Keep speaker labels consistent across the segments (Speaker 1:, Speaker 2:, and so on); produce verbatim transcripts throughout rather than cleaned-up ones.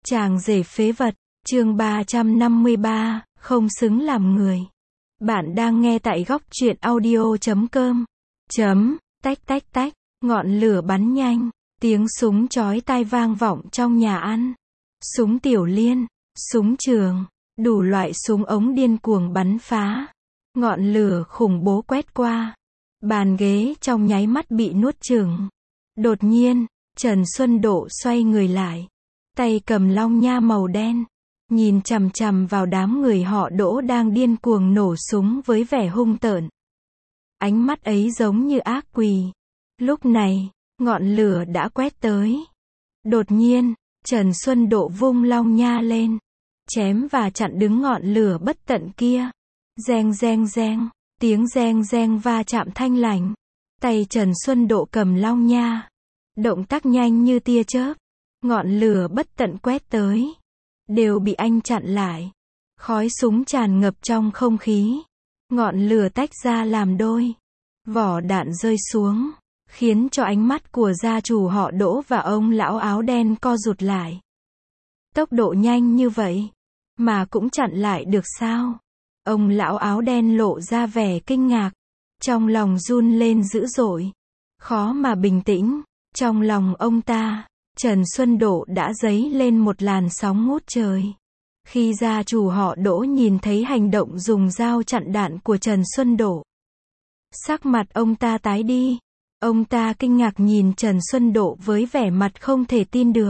Speaker 1: Chàng rể phế vật, chương ba trăm năm mươi ba, không xứng làm người. Bạn đang nghe tại góc truyện audio chấm com. Chấm, tách tách tách, ngọn lửa bắn nhanh, tiếng súng chói tai vang vọng trong nhà ăn. Súng tiểu liên, súng trường, đủ loại súng ống điên cuồng bắn phá. Ngọn lửa khủng bố quét qua. Bàn ghế trong nháy mắt bị nuốt chửng. Đột nhiên, Trần Xuân Độ xoay người lại. Tay cầm long nha màu đen, nhìn chằm chằm vào đám người họ Đỗ đang điên cuồng nổ súng với vẻ hung tợn. Ánh mắt ấy giống như ác quỷ. Lúc này, ngọn lửa đã quét tới. Đột nhiên, Trần Xuân Độ vung long nha lên, chém và chặn đứng ngọn lửa bất tận kia. Reng reng reng, tiếng reng reng va chạm thanh lành. Tay Trần Xuân Độ cầm long nha, động tác nhanh như tia chớp. Ngọn lửa bất tận quét tới, đều bị anh chặn lại. Khói súng tràn ngập trong không khí. Ngọn lửa tách ra làm đôi. Vỏ đạn rơi xuống, khiến cho ánh mắt của gia chủ họ Đỗ và ông lão áo đen co rụt lại. Tốc độ nhanh như vậy, mà cũng chặn lại được sao? Ông lão áo đen lộ ra vẻ kinh ngạc, trong lòng run lên dữ dội, khó mà bình tĩnh. Trong lòng ông ta, Trần Xuân Độ đã dấy lên một làn sóng ngút trời. Khi gia chủ họ Đỗ nhìn thấy hành động dùng dao chặn đạn của Trần Xuân Độ, sắc mặt ông ta tái đi. Ông ta kinh ngạc nhìn Trần Xuân Độ với vẻ mặt không thể tin được.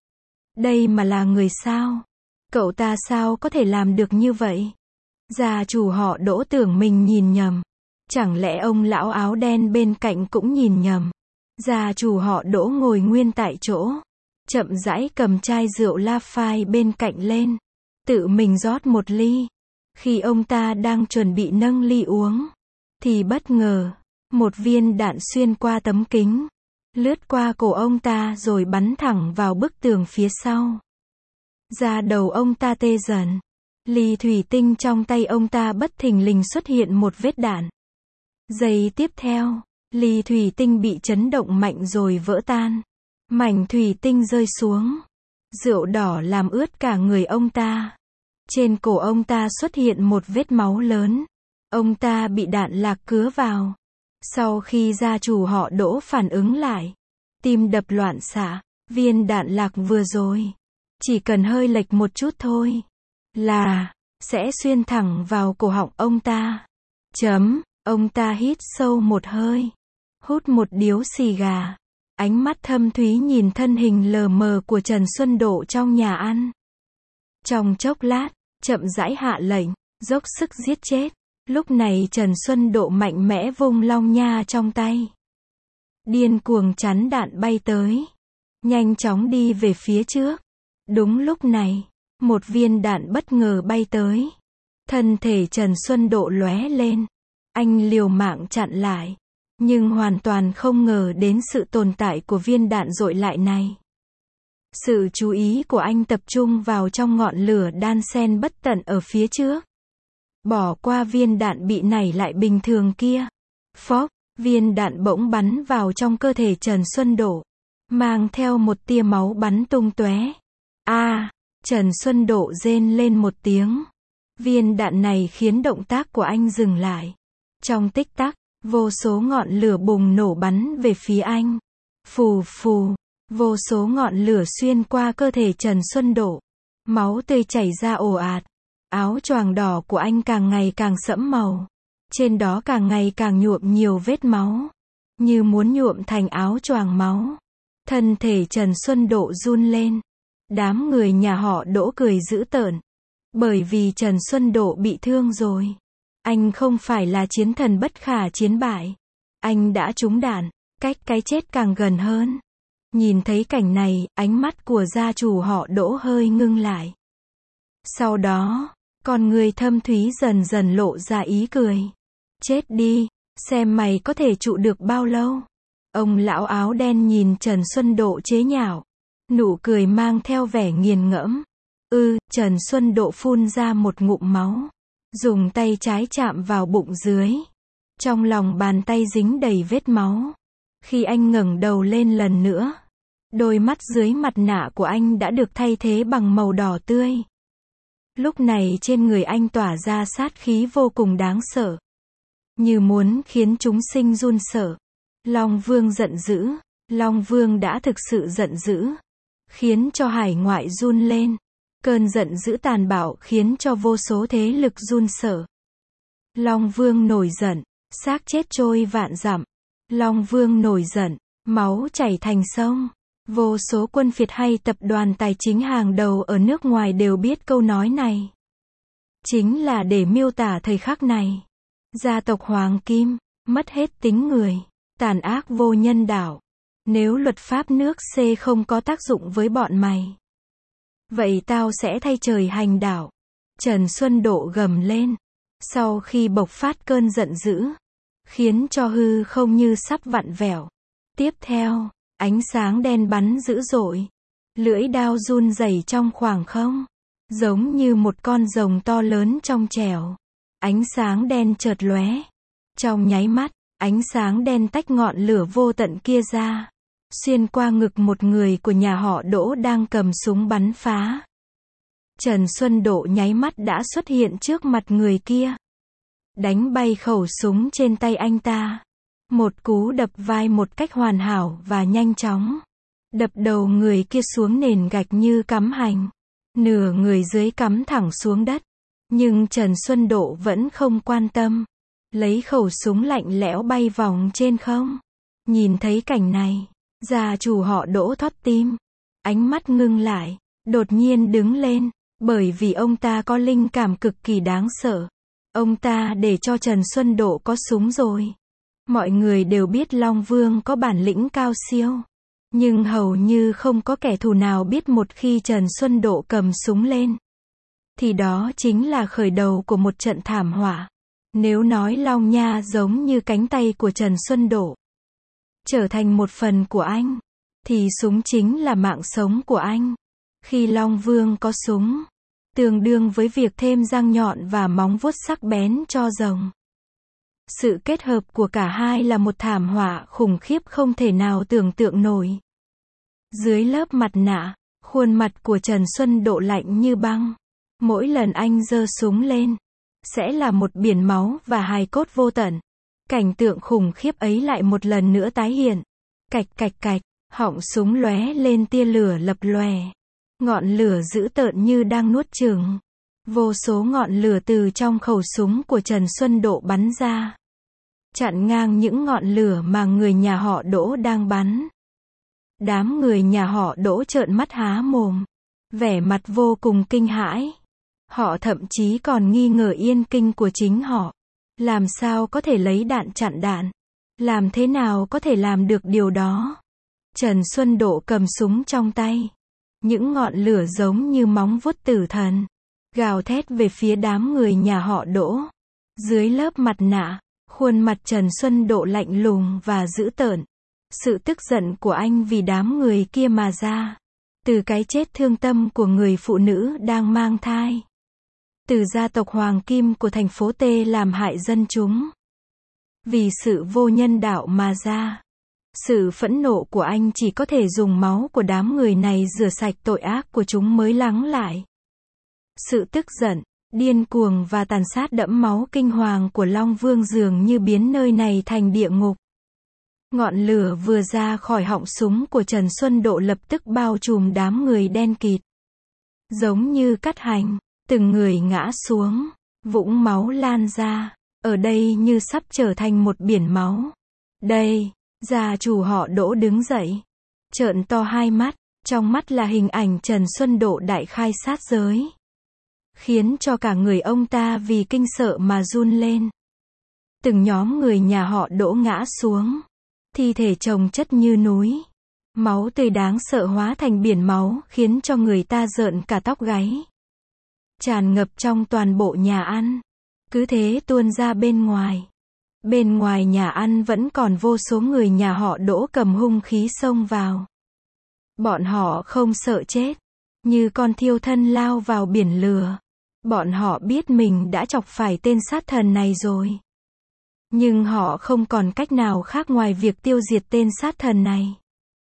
Speaker 1: Đây mà là người sao? Cậu ta sao có thể làm được như vậy? Gia chủ họ Đỗ tưởng mình nhìn nhầm. Chẳng lẽ ông lão áo đen bên cạnh cũng nhìn nhầm? Gia chủ họ Đỗ ngồi nguyên tại chỗ, chậm rãi cầm chai rượu La Phai bên cạnh lên, tự mình rót một ly. Khi ông ta đang chuẩn bị nâng ly uống, thì bất ngờ, một viên đạn xuyên qua tấm kính, lướt qua cổ ông ta rồi bắn thẳng vào bức tường phía sau. Da đầu ông ta tê dần. Ly thủy tinh trong tay ông ta bất thình lình xuất hiện một vết đạn. Giây tiếp theo, ly thủy tinh bị chấn động mạnh rồi vỡ tan. Mảnh thủy tinh rơi xuống. Rượu đỏ làm ướt cả người ông ta. Trên cổ ông ta xuất hiện một vết máu lớn. Ông ta bị đạn lạc cứa vào. Sau khi gia chủ họ Đỗ phản ứng lại, tim đập loạn xạ. Viên đạn lạc vừa rồi, chỉ cần hơi lệch một chút thôi, là sẽ xuyên thẳng vào cổ họng ông ta. Chấm, ông ta hít sâu một hơi, hút một điếu xì gà, ánh mắt thâm thúy nhìn thân hình lờ mờ của Trần Xuân Độ trong nhà ăn. Trong chốc lát, chậm rãi hạ lệnh, dốc sức giết chết. Lúc này Trần Xuân Độ mạnh mẽ vung long nha trong tay, điên cuồng chắn đạn bay tới, nhanh chóng đi về phía trước. Đúng lúc này, một viên đạn bất ngờ bay tới. Thân thể Trần Xuân Độ lóe lên. Anh liều mạng chặn lại, nhưng hoàn toàn không ngờ đến sự tồn tại của viên đạn dội lại này. Sự chú ý của anh tập trung vào trong ngọn lửa đan xen bất tận ở phía trước. Bỏ qua viên đạn bị nảy lại bình thường kia. Phốc, viên đạn bỗng bắn vào trong cơ thể Trần Xuân Độ, mang theo một tia máu bắn tung tóe. A, à, Trần Xuân Độ rên lên một tiếng. Viên đạn này khiến động tác của anh dừng lại. Trong tích tắc, vô số ngọn lửa bùng nổ bắn về phía anh. Phù phù, vô số ngọn lửa xuyên qua cơ thể Trần Xuân Độ. Máu tươi chảy ra ồ ạt. Áo choàng đỏ của anh càng ngày càng sẫm màu. Trên đó càng ngày càng nhuộm nhiều vết máu, như muốn nhuộm thành áo choàng máu. Thân thể Trần Xuân Độ run lên. Đám người nhà họ Đỗ cười dữ tợn. Bởi vì Trần Xuân Độ bị thương rồi. Anh không phải là chiến thần bất khả chiến bại. Anh đã trúng đạn, cách cái chết càng gần hơn. Nhìn thấy cảnh này, ánh mắt của gia chủ họ Đỗ hơi ngưng lại. Sau đó, con người thâm thúy dần dần lộ ra ý cười. Chết đi, xem mày có thể trụ được bao lâu. Ông lão áo đen nhìn Trần Xuân Độ chế nhạo. Nụ cười mang theo vẻ nghiền ngẫm. Ư, Trần Xuân Độ phun ra một ngụm máu. Dùng tay trái chạm vào bụng dưới. Trong lòng bàn tay dính đầy vết máu. Khi anh ngẩng đầu lên lần nữa, Đôi mắt dưới mặt nạ của anh đã được thay thế bằng màu đỏ tươi. Lúc này trên người anh tỏa ra sát khí vô cùng đáng sợ, như muốn khiến chúng sinh run sợ. Long Vương giận dữ. Long Vương đã thực sự giận dữ, khiến cho hải ngoại run lên. Cơn giận dữ tàn bạo khiến cho vô số thế lực run sợ. Long Vương nổi giận, xác chết trôi vạn dặm. Long Vương nổi giận, máu chảy thành sông. Vô số quân phiệt hay tập đoàn tài chính hàng đầu ở nước ngoài đều biết câu nói này. Chính là để miêu tả thời khắc này. Gia tộc Hoàng Kim, mất hết tính người, tàn ác vô nhân đạo. Nếu luật pháp nước C không có tác dụng với bọn mày, vậy tao sẽ thay trời hành đạo. Trần Xuân Độ gầm lên. Sau khi bộc phát cơn giận dữ, khiến cho hư không như sắp vặn vẹo. Tiếp theo, ánh sáng đen bắn dữ dội. Lưỡi đao run rẩy trong khoảng không, giống như một con rồng to lớn trong trẻo. Ánh sáng đen chợt lóe. Trong nháy mắt, ánh sáng đen tách ngọn lửa vô tận kia ra, xuyên qua ngực một người của nhà họ Đỗ đang cầm súng bắn phá. Trần Xuân Độ nháy mắt đã xuất hiện trước mặt người kia, đánh bay khẩu súng trên tay anh ta. Một cú đập vai một cách hoàn hảo và nhanh chóng, đập đầu người kia xuống nền gạch như cắm hành. Nửa người dưới cắm thẳng xuống đất. Nhưng Trần Xuân Độ vẫn không quan tâm, lấy khẩu súng lạnh lẽo bay vòng trên không. Nhìn thấy cảnh này, gia chủ họ Đỗ thót tim, ánh mắt ngưng lại, đột nhiên đứng lên, bởi vì ông ta có linh cảm cực kỳ đáng sợ. Ông ta để cho Trần Xuân Độ có súng rồi. Mọi người đều biết Long Vương có bản lĩnh cao siêu, nhưng hầu như không có kẻ thù nào biết một khi Trần Xuân Độ cầm súng lên, thì đó chính là khởi đầu của một trận thảm họa. Nếu nói Long Nha giống như cánh tay của Trần Xuân Độ, trở thành một phần của anh, thì súng chính là mạng sống của anh. Khi Long Vương có súng, tương đương với việc thêm răng nhọn và móng vuốt sắc bén cho rồng. Sự kết hợp của cả hai là một thảm họa khủng khiếp không thể nào tưởng tượng nổi. Dưới lớp mặt nạ, khuôn mặt của Trần Xuân Độ lạnh như băng. Mỗi lần anh giơ súng lên, sẽ là một biển máu và hài cốt vô tận. Cảnh tượng khủng khiếp ấy lại một lần nữa tái hiện. Cạch cạch cạch, họng súng lóe lên tia lửa lập lòe. Ngọn lửa dữ tợn như đang nuốt chửng. Vô số ngọn lửa từ trong khẩu súng của Trần Xuân Độ bắn ra, chặn ngang những ngọn lửa mà người nhà họ Đỗ đang bắn. Đám người nhà họ Đỗ trợn mắt há mồm, vẻ mặt vô cùng kinh hãi. Họ thậm chí còn nghi ngờ yên kinh của chính họ. Làm sao có thể lấy đạn chặn đạn? Làm thế nào có thể làm được điều đó? Trần Xuân Độ cầm súng trong tay. Những ngọn lửa giống như móng vuốt tử thần, gào thét về phía đám người nhà họ Đỗ. Dưới lớp mặt nạ, khuôn mặt Trần Xuân Độ lạnh lùng và dữ tợn. Sự tức giận của anh vì đám người kia mà ra. Từ cái chết thương tâm của người phụ nữ đang mang thai. Từ gia tộc Hoàng Kim của thành phố T làm hại dân chúng. Vì sự vô nhân đạo mà ra. Sự phẫn nộ của anh chỉ có thể dùng máu của đám người này rửa sạch tội ác của chúng mới lắng lại. Sự tức giận, điên cuồng và tàn sát đẫm máu kinh hoàng của Long Vương dường như biến nơi này thành địa ngục. Ngọn lửa vừa ra khỏi họng súng của Trần Xuân Độ lập tức bao trùm đám người đen kịt. Giống như cắt hành, từng người ngã xuống, vũng máu lan ra, ở đây như sắp trở thành một biển máu. Đây, gia chủ họ Đỗ đứng dậy, trợn to hai mắt, trong mắt là hình ảnh Trần Xuân Độ đại khai sát giới. Khiến cho cả người ông ta vì kinh sợ mà run lên. Từng nhóm người nhà họ Đỗ ngã xuống, thi thể chồng chất như núi. Máu tươi đáng sợ hóa thành biển máu khiến cho người ta rợn cả tóc gáy. Tràn ngập trong toàn bộ nhà ăn. Cứ thế tuôn ra bên ngoài. Bên ngoài nhà ăn vẫn còn vô số người nhà họ Đỗ cầm hung khí xông vào. Bọn họ không sợ chết, như con thiêu thân lao vào biển lửa. Bọn họ biết mình đã chọc phải tên sát thần này rồi. Nhưng họ không còn cách nào khác ngoài việc tiêu diệt tên sát thần này.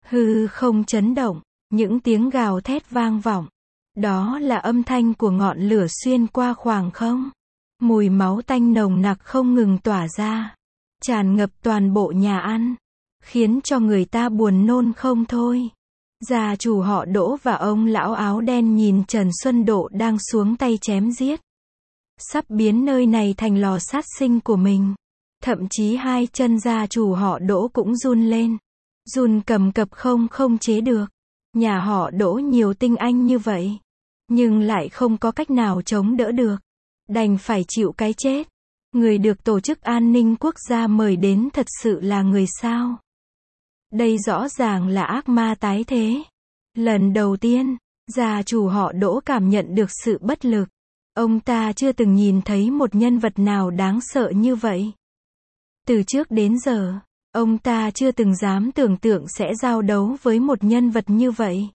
Speaker 1: Hư không chấn động, những tiếng gào thét vang vọng. Đó là âm thanh của ngọn lửa xuyên qua khoảng không. Mùi máu tanh nồng nặc không ngừng tỏa ra, tràn ngập toàn bộ nhà ăn, khiến cho người ta buồn nôn không thôi. Gia chủ họ Đỗ và ông lão áo đen nhìn Trần Xuân Độ đang xuống tay chém giết, sắp biến nơi này thành lò sát sinh của mình. Thậm chí hai chân gia chủ họ Đỗ cũng run lên, run cầm cập không không chế được. Nhà họ Đỗ nhiều tinh anh như vậy, nhưng lại không có cách nào chống đỡ được, đành phải chịu cái chết. Người được Tổ chức An ninh Quốc gia mời đến thật sự là người sao? Đây rõ ràng là ác ma tái thế. Lần đầu tiên, gia chủ họ Đỗ cảm nhận được sự bất lực. Ông ta chưa từng nhìn thấy một nhân vật nào đáng sợ như vậy. Từ trước đến giờ, ông ta chưa từng dám tưởng tượng sẽ giao đấu với một nhân vật như vậy.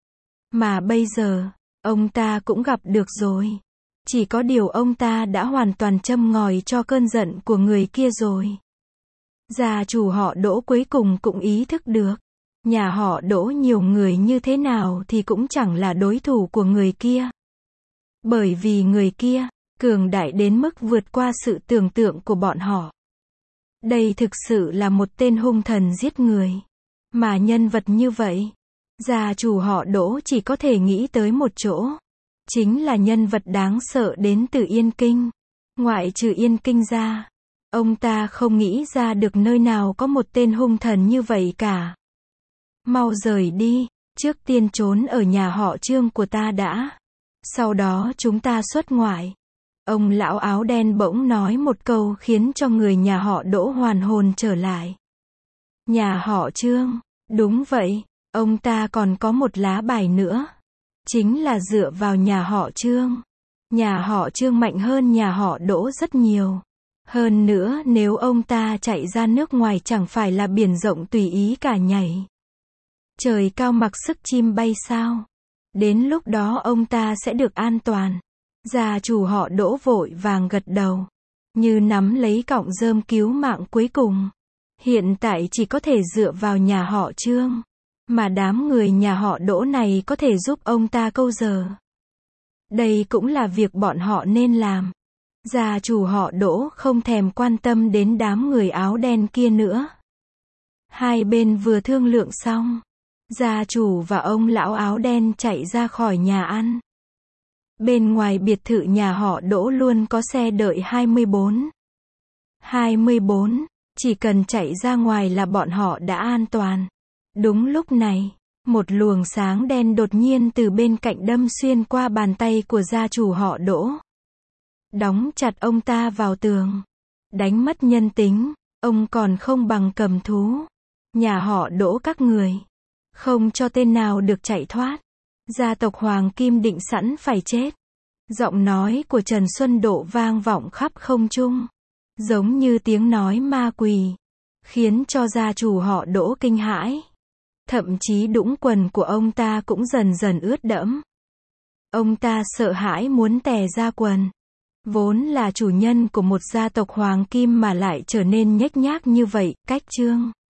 Speaker 1: Mà bây giờ, ông ta cũng gặp được rồi. Chỉ có điều ông ta đã hoàn toàn châm ngòi cho cơn giận của người kia rồi. Gia chủ họ Đỗ cuối cùng cũng ý thức được. Nhà họ Đỗ nhiều người như thế nào thì cũng chẳng là đối thủ của người kia. Bởi vì người kia, cường đại đến mức vượt qua sự tưởng tượng của bọn họ. Đây thực sự là một tên hung thần giết người. Mà nhân vật như vậy, gia chủ họ Đỗ chỉ có thể nghĩ tới một chỗ. Chính là nhân vật đáng sợ đến từ Yên Kinh. Ngoại trừ Yên Kinh ra, ông ta không nghĩ ra được nơi nào có một tên hung thần như vậy cả. Mau rời đi, trước tiên trốn ở nhà họ Trương của ta đã. Sau đó chúng ta xuất ngoại. Ông lão áo đen bỗng nói một câu khiến cho người nhà họ Đỗ hoàn hồn trở lại. Nhà họ Trương, đúng vậy, ông ta còn có một lá bài nữa. Chính là dựa vào nhà họ Trương. Nhà họ Trương mạnh hơn nhà họ Đỗ rất nhiều. Hơn nữa nếu ông ta chạy ra nước ngoài chẳng phải là biển rộng tùy ý cả nhảy. Trời cao mặc sức chim bay sao? Đến lúc đó ông ta sẽ được an toàn. Gia chủ họ Đỗ vội vàng gật đầu, như nắm lấy cọng rơm cứu mạng cuối cùng. Hiện tại chỉ có thể dựa vào nhà họ Trương. Mà đám người nhà họ Đỗ này có thể giúp ông ta câu giờ. Đây cũng là việc bọn họ nên làm. Gia chủ họ Đỗ không thèm quan tâm đến đám người áo đen kia nữa. Hai bên vừa thương lượng xong, gia chủ và ông lão áo đen chạy ra khỏi nhà ăn. Bên ngoài biệt thự nhà họ Đỗ luôn có xe đợi hai mươi bốn. hai mươi bốn, chỉ cần chạy ra ngoài là bọn họ đã an toàn. Đúng lúc này, một luồng sáng đen đột nhiên từ bên cạnh đâm xuyên qua bàn tay của gia chủ họ Đỗ. Đóng chặt ông ta vào tường. Đánh mất nhân tính, ông còn không bằng cầm thú. Nhà họ Đỗ các người, không cho tên nào được chạy thoát. Gia tộc Hoàng Kim định sẵn phải chết. Giọng nói của Trần Xuân Độ vang vọng khắp không trung, giống như tiếng nói ma quỷ, khiến cho gia chủ họ Đỗ kinh hãi. Thậm chí đũng quần của ông ta cũng dần dần ướt đẫm. Ông ta sợ hãi muốn tè ra quần. Vốn là chủ nhân của một gia tộc Hoàng Kim mà lại trở nên nhếch nhác như vậy, cách Trương